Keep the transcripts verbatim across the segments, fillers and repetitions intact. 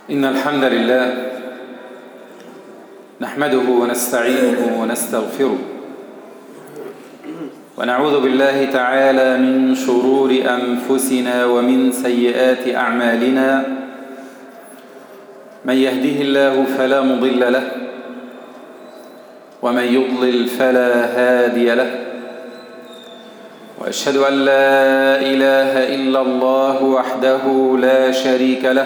إن الحمد لله نحمده ونستعينه ونستغفره ونعوذ بالله تعالى من شرور أنفسنا ومن سيئات أعمالنا. من يهده الله فلا مضل له ومن يضلل فلا هادي له، وأشهد أن لا إله إلا الله وحده لا شريك له،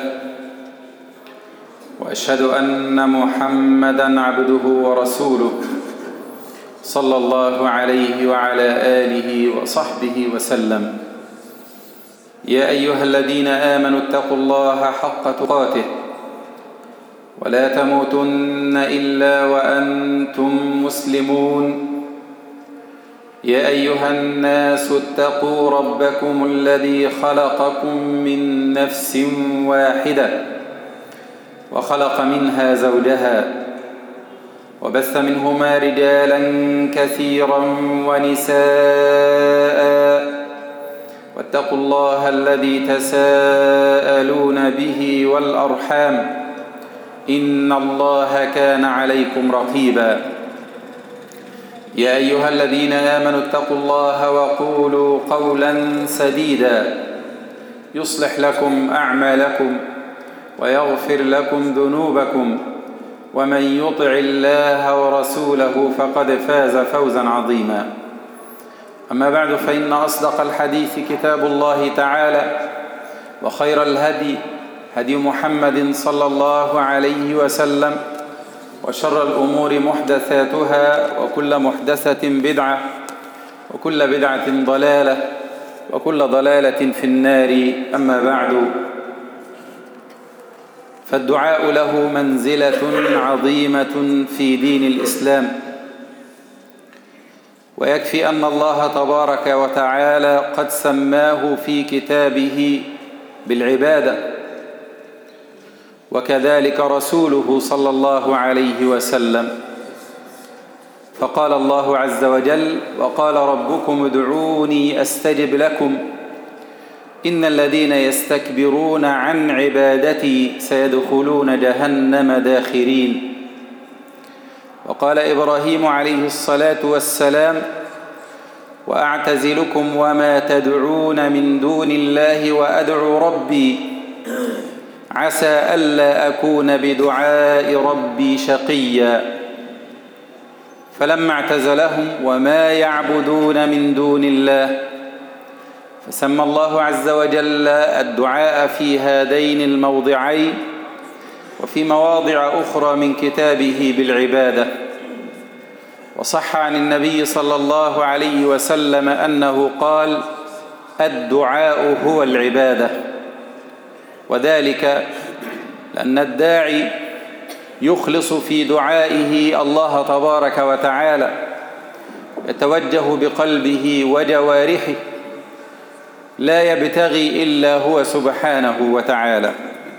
وأشهد أن محمدًا عبده ورسوله صلى الله عليه وعلى آله وصحبه وسلم. يا أيها الذين آمنوا اتقوا الله حق تقاته ولا تموتن إلا وأنتم مسلمون. يا أيها الناس اتقوا ربكم الذي خلقكم من نفس واحدة وخلق منها زوجها وبث منهما رجالا كثيرا ونساء، واتقوا الله الذي تساءلون به والأرحام إن الله كان عليكم رقيبا. يا أيها الذين آمنوا اتقوا الله وقولوا قولا سديدا يصلح لكم أعمالكم ويغفر لكم ذنوبكم، ومن يطع الله ورسوله فقد فاز فوزا عظيما. أما بعد، فإن أصدق الحديث كتاب الله تعالى، وخير الهدي هدي محمد صلى الله عليه وسلم، وشر الأمور محدثاتها، وكل محدثة بدعة، وكل بدعة ضلالة، وكل ضلالة في النار. أما بعد، فالدعاء له منزلة عظيمة في دين الإسلام، ويكفي أن الله تبارك وتعالى قد سماه في كتابه بالعبادة، وكذلك رسوله صلى الله عليه وسلم. فقال الله عز وجل: وقال ربكم ادعوني أستجب لكم إن الذين يستكبرون عن عبادتي سيدخلون جهنم داخرين. وقال إبراهيم عليه الصلاة والسلام: وأعتزلكم وما تدعون من دون الله وأدعو ربي عسى ألا أكون بدعاء ربي شقيا. فلما اعتزلهم وما يعبدون من دون الله، فسمى الله عز وجل الدعاء في هذين الموضعين وفي مواضع أخرى من كتابه بالعبادة. وصح عن النبي صلى الله عليه وسلم أنه قال: الدعاء هو العبادة. وذلك لأن الداعي يخلص في دعائه الله تبارك وتعالى، يتوجه بقلبه وجوارحه، لا يبتغي إلا هو سبحانه وتعالى.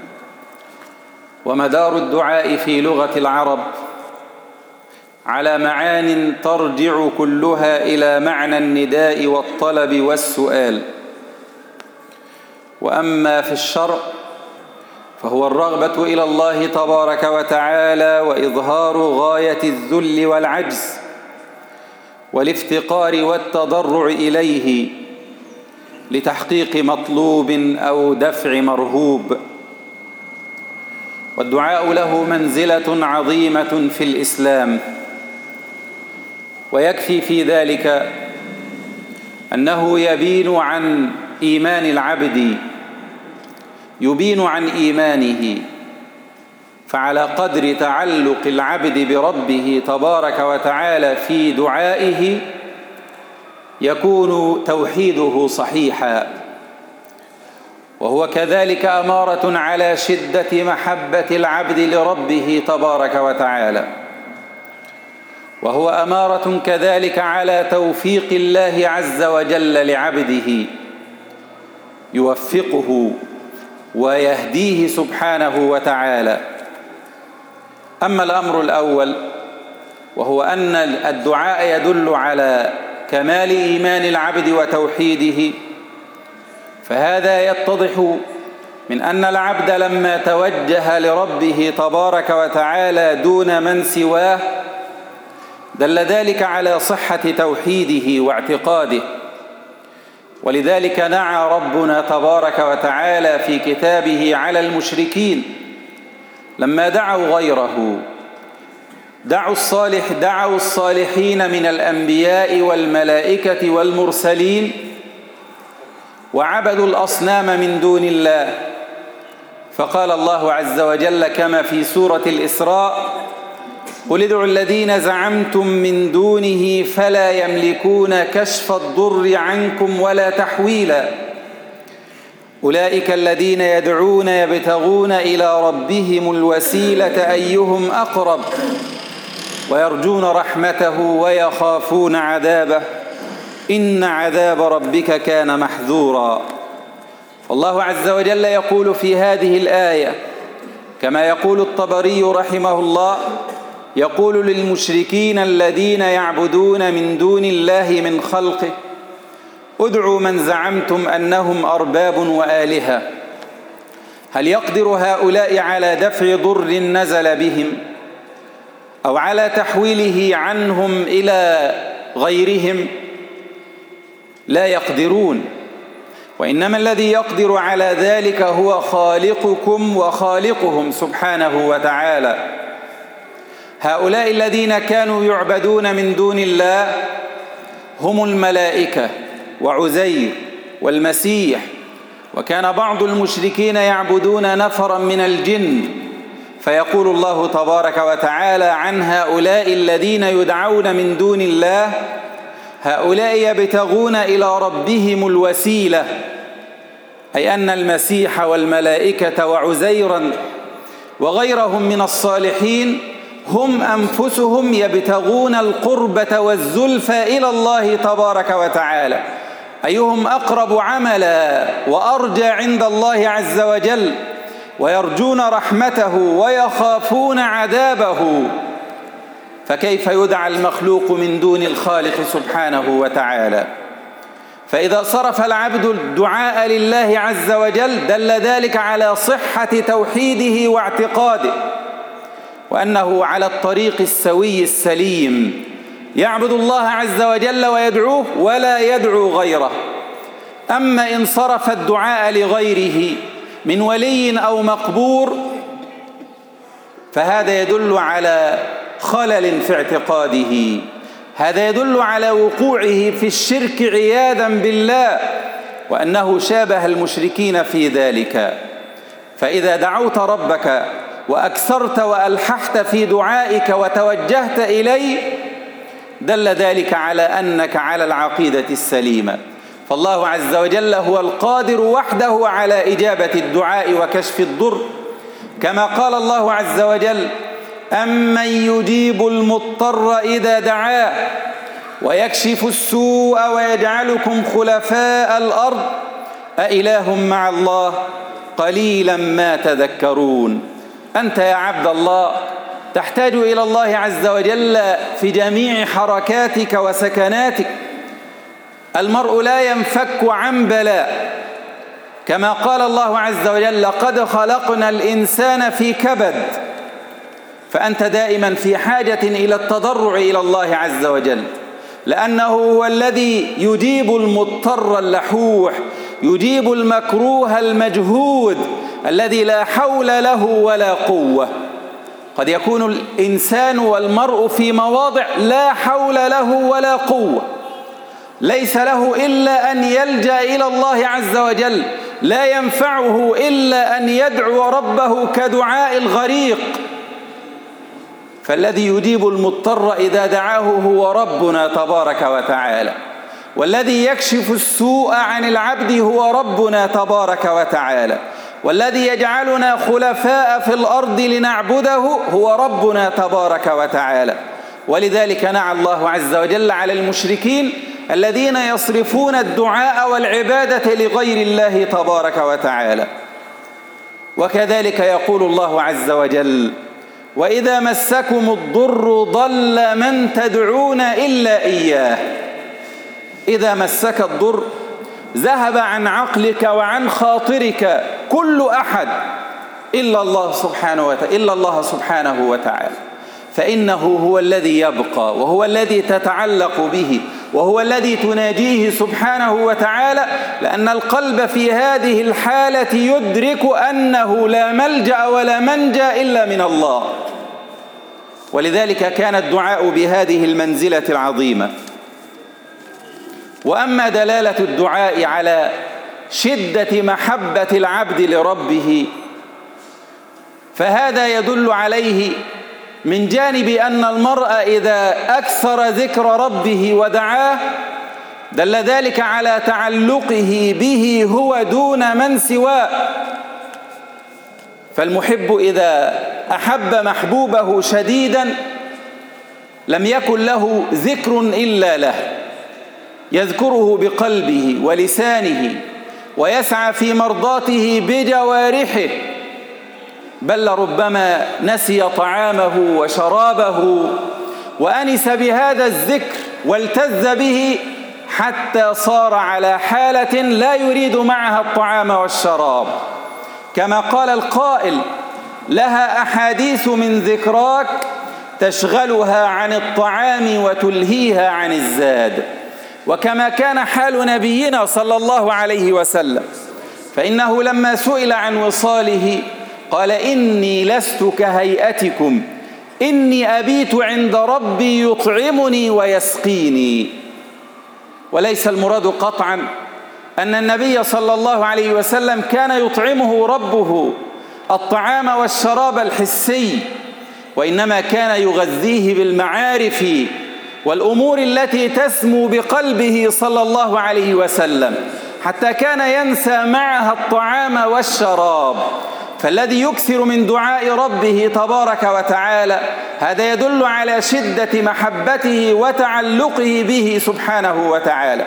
ومدار الدعاء في لغة العرب على معان ترجع كلها إلى معنى النداء والطلب والسؤال. وأما في الشرع فهو الرغبة إلى الله تبارك وتعالى، وإظهار غاية الذل والعجز والافتقار والتضرع إليه لتحقيق مطلوب أو دفع مرهوب. والدعاء له منزلة عظيمة في الإسلام، ويكفي في ذلك أنه يبين عن إيمان العبد، يبين عن إيمانه. فعلى قدر تعلق العبد بربه تبارك وتعالى في دعائه يكون توحيده صحيحا، وهو كذلك أمارة على شدة محبة العبد لربه تبارك وتعالى، وهو أمارة كذلك على توفيق الله عز وجل لعبده، يوفقه ويهديه سبحانه وتعالى. أما الأمر الأول، وهو أن الدعاء يدل على كمال إيمان العبد وتوحيده، فهذا يتضح من أن العبد لما توجه لربه تبارك وتعالى دون من سواه دل ذلك على صحة توحيده واعتقاده. ولذلك نعى ربنا تبارك وتعالى في كتابه على المشركين لما دعوا غيره، دعوا الصالح دعوا الصالحين من الأنبياء والملائكة والمرسلين وعبدوا الأصنام من دون الله. فقال الله عز وجل كما في سورة الإسراء: قل ادعوا الذين زعمتم من دونه فلا يملكون كشف الضر عنكم ولا تحويلا أولئك الذين يدعون يبتغون إلى ربهم الوسيلة أيهم أقرب ويرجون رحمته ويخافون عذابه إن عذاب ربك كان محذورا. فالله عز وجل يقول في هذه الآية كما يقول الطبري رحمه الله، يقول للمشركين الذين يعبدون من دون الله من خلقه: ادعوا من زعمتم أنهم أرباب وآلهة، هل يقدر هؤلاء على دفع ضر نزل بهم أو على تحويله عنهم إلى غيرهم؟ لا يقدرون، وإنما الذي يقدر على ذلك هو خالقكم وخالقهم سبحانه وتعالى. هؤلاء الذين كانوا يعبدون من دون الله هم الملائكة وعزير والمسيح، وكان بعض المشركين يعبدون نفرا من الجن، فيقول الله تبارك وتعالى عن هؤلاء الذين يدعون من دون الله: هؤلاء يبتغون إلى ربهم الوسيلة، أي أن المسيح والملائكة وعزيرا وغيرهم من الصالحين هم أنفسهم يبتغون القربة والزلفى إلى الله تبارك وتعالى، أيهم أقرب عملا وأرجى عند الله عز وجل، ويرجون رحمته ويخافون عذابه. فكيف يدعى المخلوق من دون الخالق سبحانه وتعالى؟ فإذا صرف العبد الدعاء لله عز وجل دل ذلك على صحة توحيده واعتقاده، وأنه على الطريق السوي السليم، يعبد الله عز وجل ويدعوه ولا يدعو غيره. أما إن صرف الدعاء لغيره من ولي أو مقبور فهذا يدل على خلل في اعتقاده، هذا يدل على وقوعه في الشرك عياذا بالله، وأنه شابه المشركين في ذلك. فإذا دعوت ربك وأكثرت وألححت في دعائك وتوجهت إليه دل ذلك على أنك على العقيدة السليمة. فالله عز وجل هو القادر وحده على إجابة الدعاء وكشف الضر، كما قال الله عز وجل: أمن يجيب المضطر إذا دعاه ويكشف السوء ويجعلكم خلفاء الأرض أإله مع الله قليلا ما تذكرون. أنت يا عبد الله تحتاج إلى الله عز وجل في جميع حركاتك وسكناتك. المرء لا ينفك عن بلاء، كما قال الله عز وجل: لقد خلقنا الإنسان في كبد. فأنت دائما في حاجة إلى التضرع إلى الله عز وجل، لأنه هو الذي يجيب المضطر اللحوح، يجيب المكروه المجهود الذي لا حول له ولا قوة. قد يكون الإنسان والمرء في مواضع لا حول له ولا قوة، ليس له إلا أن يلجأ إلى الله عز وجل، لا ينفعه إلا أن يدعو ربه كدعاء الغريق. فالذي يجيب المضطر إذا دعاه هو ربنا تبارك وتعالى، والذي يكشف السوء عن العبد هو ربنا تبارك وتعالى، والذي يجعلنا خلفاء في الأرض لنعبده هو ربنا تبارك وتعالى. ولذلك نعى الله عز وجل على المشركين الذين يصرفون الدعاء والعبادة لغير الله تبارك وتعالى. وكذلك يقول الله عز وجل: وإذا مسكم الضر ضل من تدعون إلا إياه. إذا مسك الضر ذهب عن عقلك وعن خاطرك كل أحد إلا الله سبحانه وتعالى إلا الله سبحانه وتعالى، فإنه هو الذي يبقى وهو الذي تتعلق به وهو الذي تناجيه سبحانه وتعالى، لأن القلب في هذه الحالة يدرك أنه لا ملجأ ولا منجا إلا من الله. ولذلك كان الدعاء بهذه المنزلة العظيمة. وأما دلالة الدعاء على شدة محبة العبد لربه فهذا يدل عليه من جانب أن المرء إذا أكثر ذكر ربه ودعاه دل ذلك على تعلقه به هو دون من سواه. فالمحب إذا أحب محبوبه شديدا لم يكن له ذكر إلا له، يذكره بقلبه ولسانه ويسعى في مرضاته بجوارحه، بل ربما نسي طعامه وشرابه وأنس بهذا الذكر والتذ به حتى صار على حالة لا يريد معها الطعام والشراب، كما قال القائل: لها أحاديث من ذكراك تشغلها عن الطعام وتلهيها عن الزاد. وكما كان حال نبينا صلى الله عليه وسلم، فإنه لما سئل عن وصاله قال: إني لست كهيئتكم، إني أبيت عند ربي يطعمني ويسقيني. وليس المراد قطعا أن النبي صلى الله عليه وسلم كان يطعمه ربه الطعام والشراب الحسي، وإنما كان يغذيه بالمعارف والأمور التي تسمو بقلبه صلى الله عليه وسلم، حتى كان ينسى معها الطعام والشراب. فالذي يكثر من دعاء ربه تبارك وتعالى هذا يدل على شدة محبته وتعلقه به سبحانه وتعالى.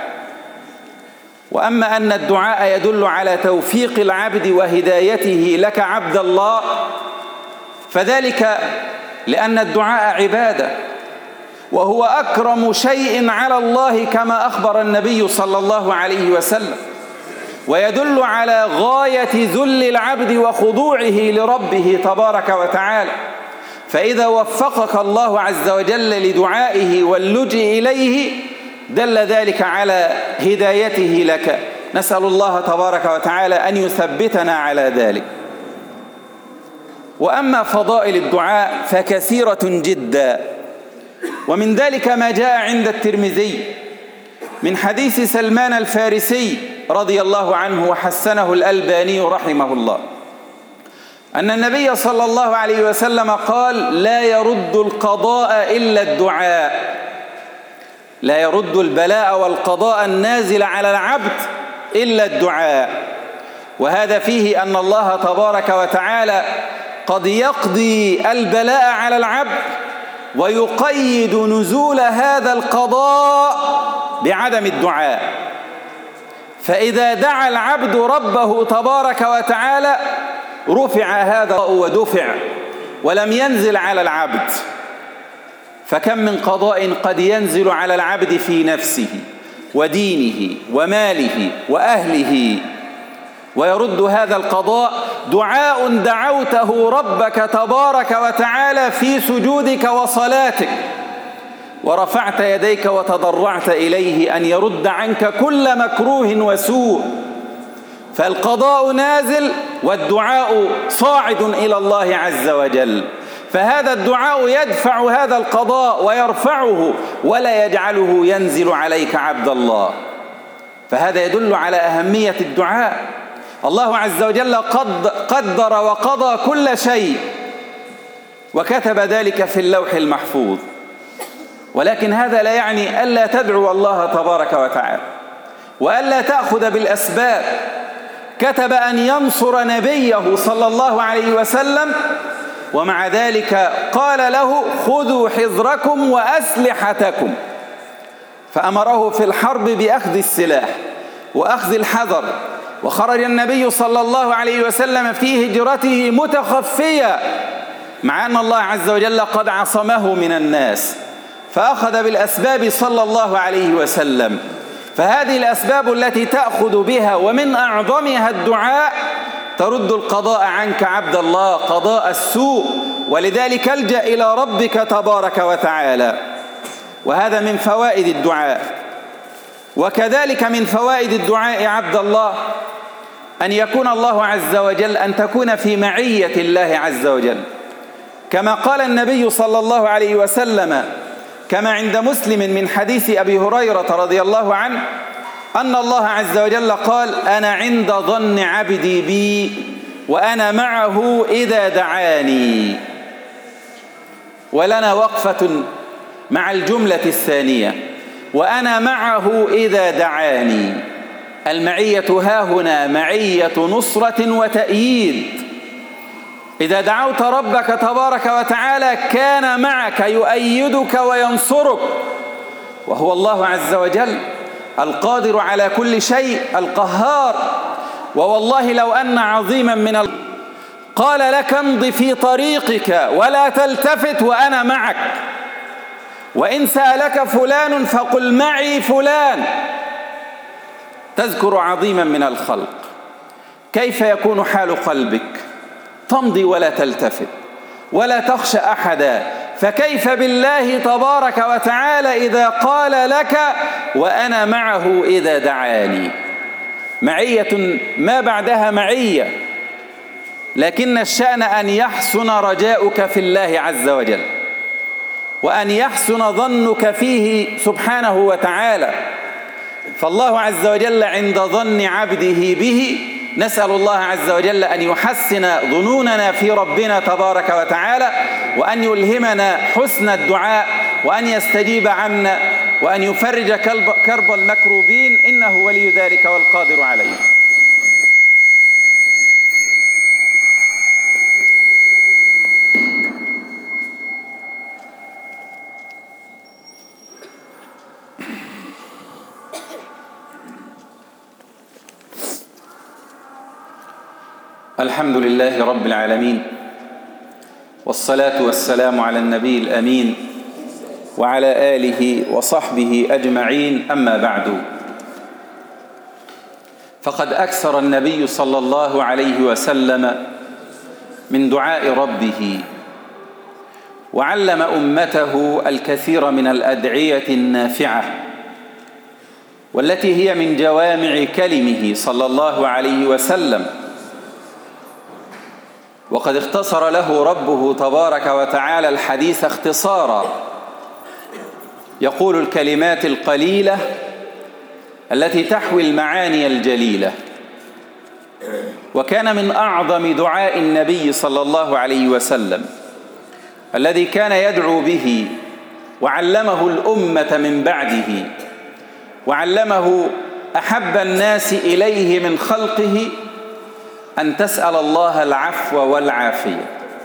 وأما أن الدعاء يدل على توفيق العبد وهدايته لك عبد الله، فذلك لأن الدعاء عبادة، وهو أكرم شيء على الله كما أخبر النبي صلى الله عليه وسلم، ويدل على غاية ذل العبد وخضوعه لربه تبارك وتعالى. فإذا وفقك الله عز وجل لدعائه واللجئ إليه دل ذلك على هدايته لك. نسأل الله تبارك وتعالى أن يثبتنا على ذلك. وأما فضائل الدعاء فكثيرة جدا، ومن ذلك ما جاء عند الترمذي من حديث سلمان الفارسي رضي الله عنه وحسنه الألباني رحمه الله، أن النبي صلى الله عليه وسلم قال: لا يرد القضاء إلا الدعاء، لا يرد البلاء والقضاء النازل على العبد إلا الدعاء. وهذا فيه أن الله تبارك وتعالى قد يقضي البلاء على العبد ويقيد نزول هذا القضاء بعدم الدعاء. فإذا دعا العبد ربه تبارك وتعالى رفع هذا ودفع ولم ينزل على العبد. فكم من قضاء قد ينزل على العبد في نفسه ودينه وماله وأهله، ويرد هذا القضاء دعاء دعوته ربك تبارك وتعالى في سجودك وصلاتك، ورفعت يديك وتضرعت إليه أن يرد عنك كل مكروه وسوء. فالقضاء نازل والدعاء صاعد إلى الله عز وجل، فهذا الدعاء يدفع هذا القضاء ويرفعه ولا يجعله ينزل عليك عبد الله. فهذا يدل على أهمية الدعاء. الله عز وجل قد قدر وقضى كل شيء وكتب ذلك في اللوح المحفوظ، ولكن هذا لا يعني ألا تدعو الله تبارك وتعالى وألا تأخذ بالأسباب. كتب أن ينصر نبيه صلى الله عليه وسلم، ومع ذلك قال له: خذوا حذركم وأسلحتكم، فأمره في الحرب بأخذ السلاح وأخذ الحذر. وخرج النبي صلى الله عليه وسلم في هجرته متخفيا، مع أن الله عز وجل قد عصمه من الناس، فأخذ بالأسباب صلى الله عليه وسلم. فهذه الأسباب التي تأخذ بها ومن أعظمها الدعاء ترد القضاء عنك عبد الله، قضاء السوء، ولذلك الجأ إلى ربك تبارك وتعالى. وهذا من فوائد الدعاء. وكذلك من فوائد الدعاء عبد الله أن يكون الله عز وجل، أن تكون في معية الله عز وجل، كما قال النبي صلى الله عليه وسلم كما عند مسلم من حديث أبي هريرة رضي الله عنه أن الله عز وجل قال: أنا عند ظن عبدي بي وأنا معه إذا دعاني. ولنا وقفة مع الجملة الثانية: وأنا معه إذا دعاني. المعية هاهنا معية نصرة وتأييد. إذا دعوت ربك تبارك وتعالى كان معك يؤيدك وينصرك، وهو الله عز وجل القادر على كل شيء القهار. ووالله لو أن عظيما من ال... قال لك امض في طريقك ولا تلتفت وأنا معك، وإن سألك فلان فقل معي فلان، تذكر عظيما من الخلق، كيف يكون حال قلبك؟ تمضي ولا تلتفت ولا تخشى أحدا، فكيف بالله تبارك وتعالى إذا قال لك وأنا معه إذا دعاني؟ معية ما بعدها معية، لكن الشأن أن يحسن رجاؤك في الله عز وجل، وأن يحسن ظنك فيه سبحانه وتعالى. فالله عز وجل عند ظن عبده به. نسأل الله عز وجل أن يحسن ظنوننا في ربنا تبارك وتعالى، وأن يلهمنا حسن الدعاء، وأن يستجيب عنا، وأن يفرج كرب المكروبين، إنه ولي ذلك والقادر عليه. الحمد لله رب العالمين، والصلاة والسلام على النبي الأمين وعلى آله وصحبه أجمعين. أما بعد، فقد أكثر النبي صلى الله عليه وسلم من دعاء ربه، وعلم أمته الكثير من الأدعية النافعة، والتي هي من جوامع كلمه صلى الله عليه وسلم. وقد اختصر له ربه تبارك وتعالى الحديث اختصارا، يقول الكلمات القليلة التي تحوي المعاني الجليلة. وكان من أعظم دعاء النبي صلى الله عليه وسلم الذي كان يدعو به، وعلمه الأمة من بعده، وعلمه أحب الناس إليه من خلقه، أن تسأل الله العفو والعافية.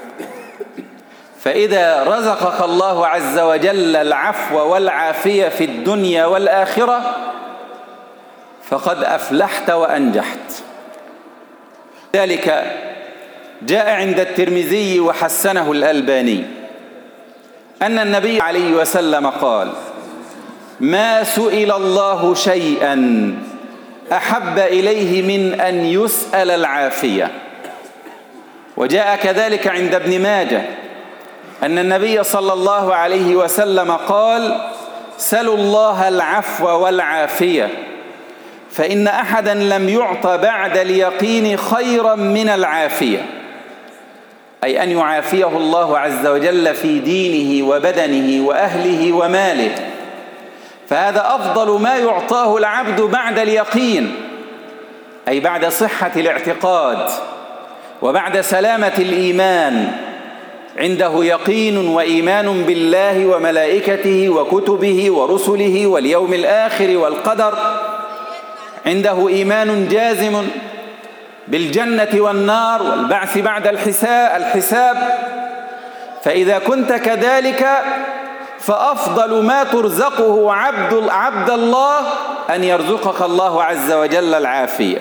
فإذا رزقك الله عز وجل العفو والعافية في الدنيا والآخرة فقد أفلحت وأنجحت. ذلك جاء عند الترمذي وحسنه الألباني أن النبي عليه وسلم قال: ما سئل الله شيئا أحب إليه من أن يسأل العافية. وجاء كذلك عند ابن ماجه أن النبي صلى الله عليه وسلم قال: سلوا الله العفو والعافية، فإن أحدا لم يعط بعد اليقين خيرا من العافية، أي أن يعافيه الله عز وجل في دينه وبدنه وأهله وماله. فهذا أفضل ما يعطاه العبد بعد اليقين، أي بعد صحة الاعتقاد وبعد سلامة الإيمان. عنده يقين وإيمان بالله وملائكته وكتبه ورسله واليوم الآخر والقدر، عنده إيمان جازم بالجنة والنار والبعث بعد الحساب. فإذا كنت كذلك فأفضل ما ترزقه عبد عبد الله أن يرزقك الله عز وجل العافية.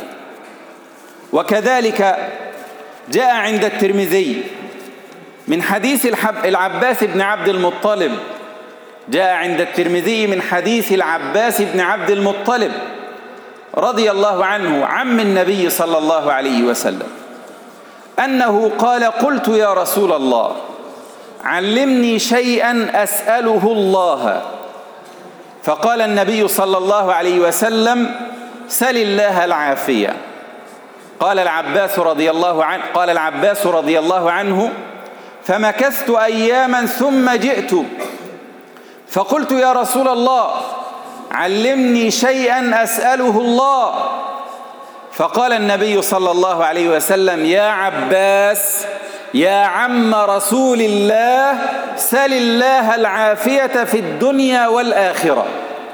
وكذلك جاء عند الترمذي من حديث العباس بن عبد المطلب، جاء عند الترمذي من حديث العباس بن عبد المطلب رضي الله عنه عم النبي صلى الله عليه وسلم، أنه قال: قلت يا رسول الله علمني شيئا أسأله الله. فقال النبي صلى الله عليه وسلم: سل الله العافية. قال العباس رضي الله عنه قال العباس رضي الله عنه: فمكثت أياما ثم جئت فقلت: يا رسول الله علمني شيئا أسأله الله. فقال النبي صلى الله عليه وسلم: يا عباس يا عم رسول الله، سل الله العافية في الدنيا والآخرة.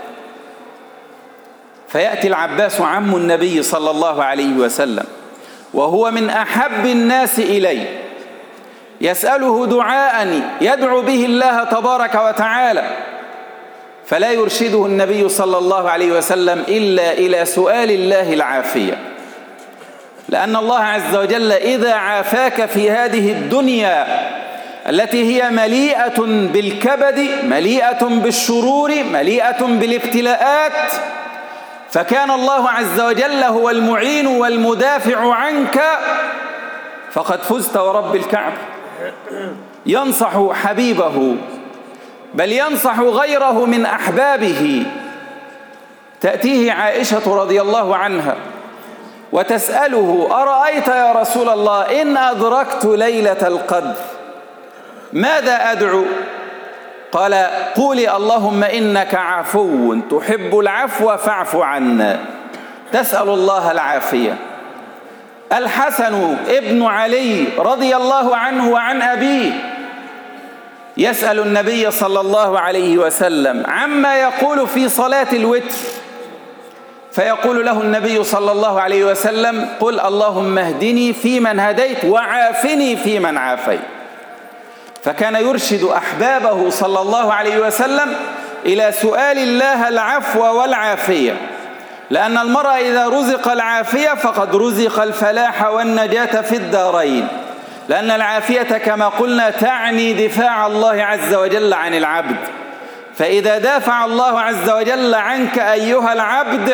فيأتي العباس عم النبي صلى الله عليه وسلم وهو من أحب الناس إليه، يسأله دعاء يدعو به الله تبارك وتعالى، فلا يرشده النبي صلى الله عليه وسلم إلا إلى سؤال الله العافية، لأن الله عز وجل إذا عافاك في هذه الدنيا التي هي مليئة بالكبد، مليئة بالشرور، مليئة بالابتلاءات، فكان الله عز وجل هو المعين والمدافع عنك، فقد فزت ورب الكعبة. ينصح حبيبه، بل ينصح غيره من أحبابه. تأتيه عائشة رضي الله عنها وتسأله: أرأيت يا رسول الله إن أدركت ليلة القدر ماذا أدعو؟ قال: قولي اللهم إنك عفو تحب العفو فاعف عنا. تسأل الله العافية. الحسن ابن علي رضي الله عنه وعن أبيه يسأل النبي صلى الله عليه وسلم عما يقول في صلاة الوتر، فيقول له النبي صلى الله عليه وسلم: قل اللهم اهدني فيمن هديت وعافني فيمن عافيت. فكان يرشد أحبابه صلى الله عليه وسلم إلى سؤال الله العفو والعافية، لأن المرء إذا رزق العافية فقد رزق الفلاح والنجاة في الدارين، لأن العافية كما قلنا تعني دفاع الله عز وجل عن العبد، فإذا دافع الله عز وجل عنك أيها العبد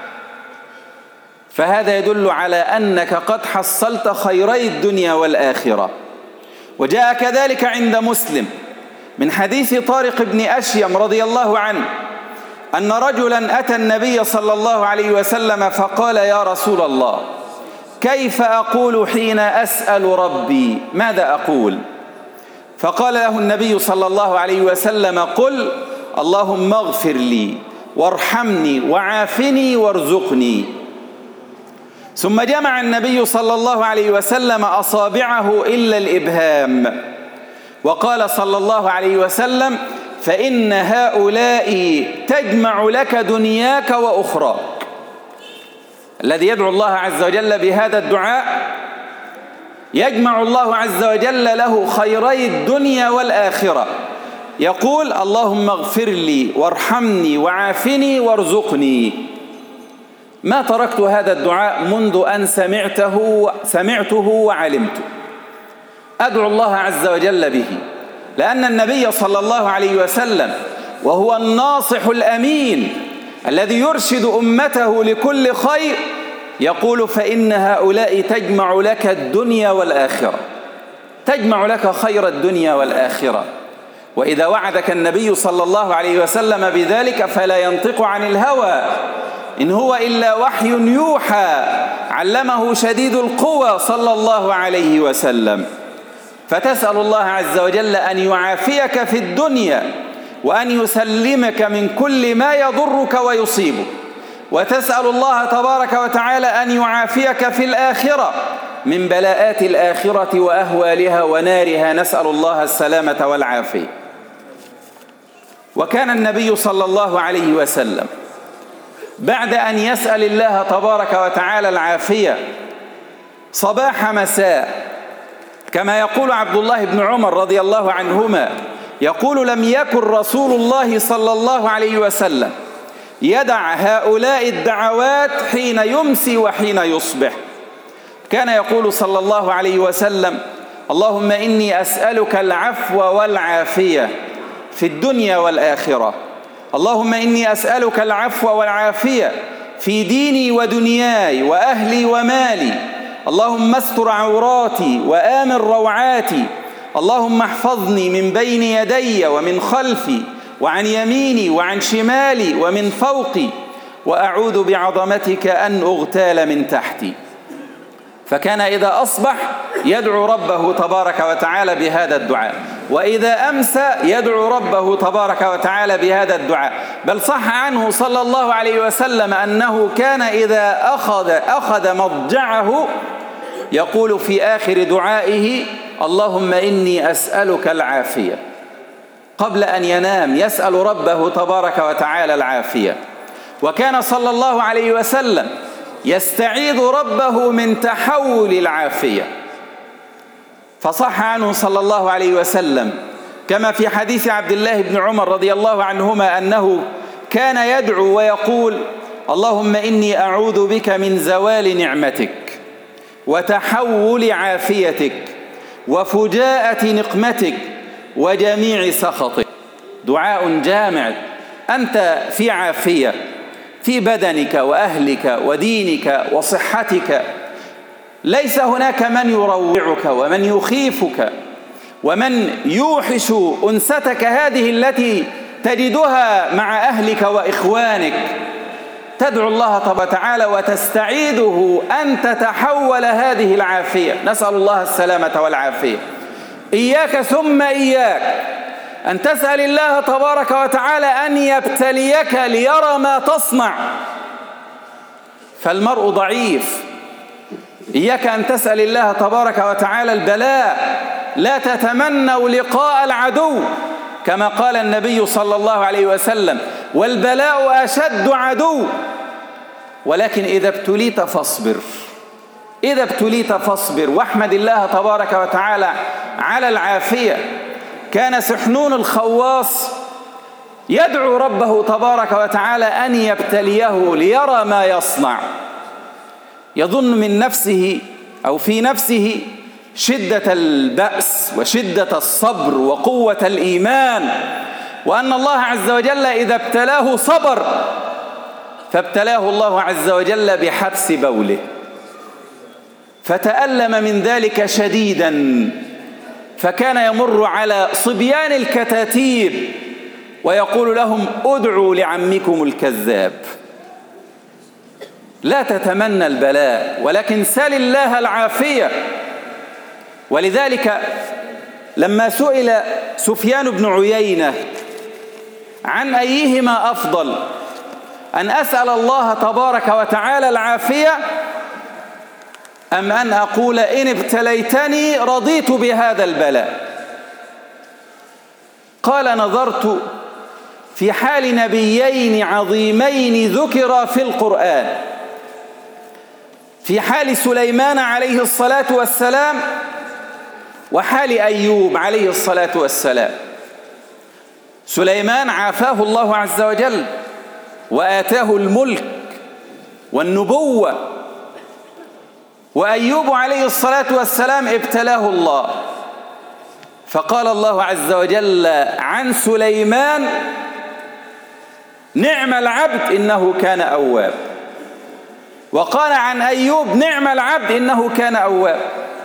فهذا يدل على أنك قد حصلت خيري الدنيا والآخرة. وجاء كذلك عند مسلم من حديث طارق بن أشيم رضي الله عنه أن رجلا أتى النبي صلى الله عليه وسلم فقال: يا رسول الله كيف أقول حين أسأل ربي؟ ماذا أقول؟ فقال له النبي صلى الله عليه وسلم: قل اللهم اغفر لي وارحمني وعافني وارزقني. ثم جمع النبي صلى الله عليه وسلم أصابعه إلا الإبهام وقال صلى الله عليه وسلم: فإن هؤلاء تجمع لك دنياك وأخراك. الذي يدعو الله عز وجل بهذا الدعاء يجمع الله عز وجل له خيري الدنيا والآخرة، يقول: اللهم اغفر لي وارحمني وعافني وارزقني. ما تركت هذا الدعاء منذ أن سمعته سمعته وعلمته. أدعو الله عز وجل به، لأن النبي صلى الله عليه وسلم وهو الناصح الأمين الذي يرشد أمته لكل خير يقول: فإن هؤلاء تجمع لك الدنيا والآخرة، تجمع لك خير الدنيا والآخرة. وإذا وعدك النبي صلى الله عليه وسلم بذلك فلا ينطق عن الهوى، إن هو إلا وحي يوحى، علمه شديد القوى صلى الله عليه وسلم. فتسأل الله عز وجل أن يعافيك في الدنيا وأن يسلمك من كل ما يضرك ويصيبك، وتسأل الله تبارك وتعالى أن يعافيك في الآخرة من بلاءات الآخرة وأهوالها ونارها، نسأل الله السلامة والعافية. وكان النبي صلى الله عليه وسلم بعد أن يسأل الله تبارك وتعالى العافية صباح مساء، كما يقول عبد الله بن عمر رضي الله عنهما، يقول: لم يكن رسول الله صلى الله عليه وسلم يدع هؤلاء الدعوات حين يمسي وحين يصبح. كان يقول صلى الله عليه وسلم: اللهم إني أسألك العفو والعافية في الدنيا والآخرة، اللهم إني أسألك العفو والعافية في ديني ودنياي وأهلي ومالي، اللهم استر عوراتي وآمن روعاتي، اللهم احفظني من بين يدي ومن خلفي وعن يميني وعن شمالي ومن فوقي، وأعوذ بعظمتك أن أغتال من تحتي. فكان إذا أصبح يدعو ربه تبارك وتعالى بهذا الدعاء، وإذا أمسى يدعو ربه تبارك وتعالى بهذا الدعاء. بل صح عنه صلى الله عليه وسلم أنه كان إذا أخذ, أخذ مضجعه يقول في آخر دعائه: اللهم إني أسألك العافية. قبل أن ينام يسأل ربه تبارك وتعالى العافية. وكان صلى الله عليه وسلم يستعيذ ربه من تحول العافية. فصح عنه صلى الله عليه وسلم كما في حديث عبد الله بن عمر رضي الله عنهما أنه كان يدعو ويقول: اللهم إني أعوذ بك من زوال نعمتك وتحول عافيتك وفجاءة نقمتك وجميع سخطك. دعاء جامع. أنت في عافية في بدنك وأهلك ودينك وصحتك، ليس هناك من يروعك ومن يخيفك ومن يوحش أنستك هذه التي تجدها مع أهلك وإخوانك. تدعو الله تبارك وتعالى وتستعيذه أن تتحول هذه العافية. نسأل الله السلامة والعافية. إياك ثم إياك أن تسأل الله تبارك وتعالى أن يبتليك ليرى ما تصنع، فالمرء ضعيف. إياك أن تسأل الله تبارك وتعالى البلاء. لا تتمنوا لقاء العدو، كما قال النبي صلى الله عليه وسلم: والبلاء أشد عدو. ولكن إذا ابتليت فاصبر، إذا ابتليت فاصبر واحمد الله تبارك وتعالى على العافية. كان سحنون الخواص يدعو ربه تبارك وتعالى أن يبتليه ليرى ما يصنع. يظن من نفسه أو في نفسه شدة البأس وشدة الصبر وقوة الإيمان، وأن الله عز وجل إذا ابتلاه صبر، فابتلاه الله عز وجل بحبس بوله فتألم من ذلك شديدا، فكان يمر على صبيان الكتاتيب ويقول لهم: ادعوا لعمكم الكذاب. لا تتمنى البلاء، ولكن سل الله العافية. ولذلك لما سئل سفيان بن عيينة عن أيهما أفضل، أن أسأل الله تبارك وتعالى العافية أم أن أقول إن ابتليتني رضيت بهذا البلاء؟ قال: نظرت في حال نبيين عظيمين ذكر في القرآن، في حال سليمان عليه الصلاة والسلام وحال أيوب عليه الصلاة والسلام. سليمان عافاه الله عز وجل وآتاه الملك والنبوة، وأيوب عليه الصلاة والسلام ابتلاه الله، فقال الله عز وجل عن سليمان: نعم العبد إنه كان أواب. وقال عن أيوب: نعم العبد إنه كان أواب.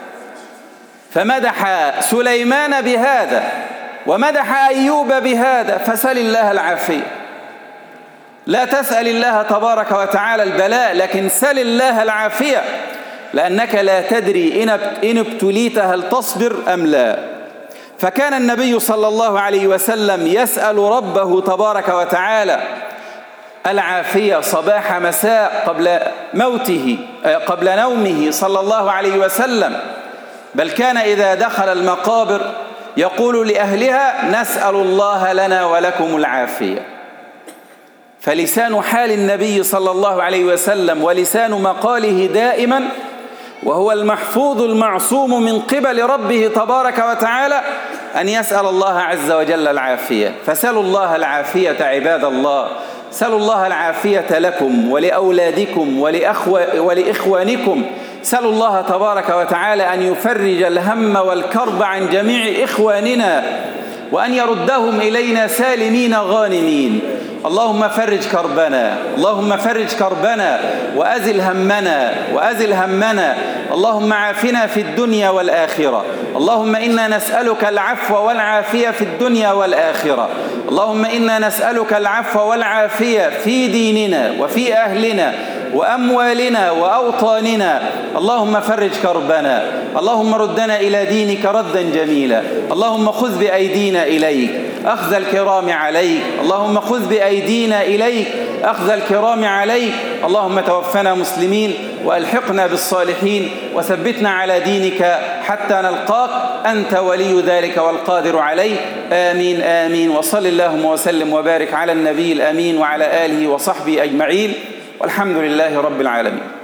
فمدح سليمان بهذا ومدح أيوب بهذا. فسل الله العافية. لا تسأل الله تبارك وتعالى البلاء، لكن سل الله العافية، لأنك لا تدري إن ابتليت هل تصبر أم لا. فكان النبي صلى الله عليه وسلم يسأل ربه تبارك وتعالى العافية صباح مساء قبل موته قبل نومه صلى الله عليه وسلم. بل كان إذا دخل المقابر يقول لأهلها: نسأل الله لنا ولكم العافية. فلسان حال النبي صلى الله عليه وسلم ولسان مقاله دائما، وهو المحفوظ المعصوم من قبل ربه تبارك وتعالى، أن يسأل الله عز وجل العافية. فسألوا الله العافية عباد الله. سألوا الله العافية لكم ولأولادكم ولإخوانكم. سألوا الله تبارك وتعالى أن يفرج الهم والكرب عن جميع إخواننا، وأن يردهم إلينا سالمين غانمين. اللهم فرج كربنا، اللهم فرج كربنا وأزل همنا وأزل همنا. اللهم عافنا في الدنيا والآخرة. اللهم إنا نسألك العفو والعافية في الدنيا والآخرة. اللهم إنا نسألك العفو والعافية في ديننا وفي أهلنا وأموالنا وأوطاننا. اللهم فرج كربنا. اللهم ردنا إلى دينك ردا جميلا. اللهم خذ بأيدينا إليك أخذ الكرام عليك. اللهم خذ بأيدينا إليك أخذ الكرام عليك. اللهم توفنا مسلمين وألحقنا بالصالحين وثبتنا على دينك حتى نلقاك، أنت ولي ذلك والقادر عليه. آمين آمين. وصل اللهم وسلم وبارك على النبي الأمين وعلى آله وصحبه أجمعين، والحمد لله رب العالمين.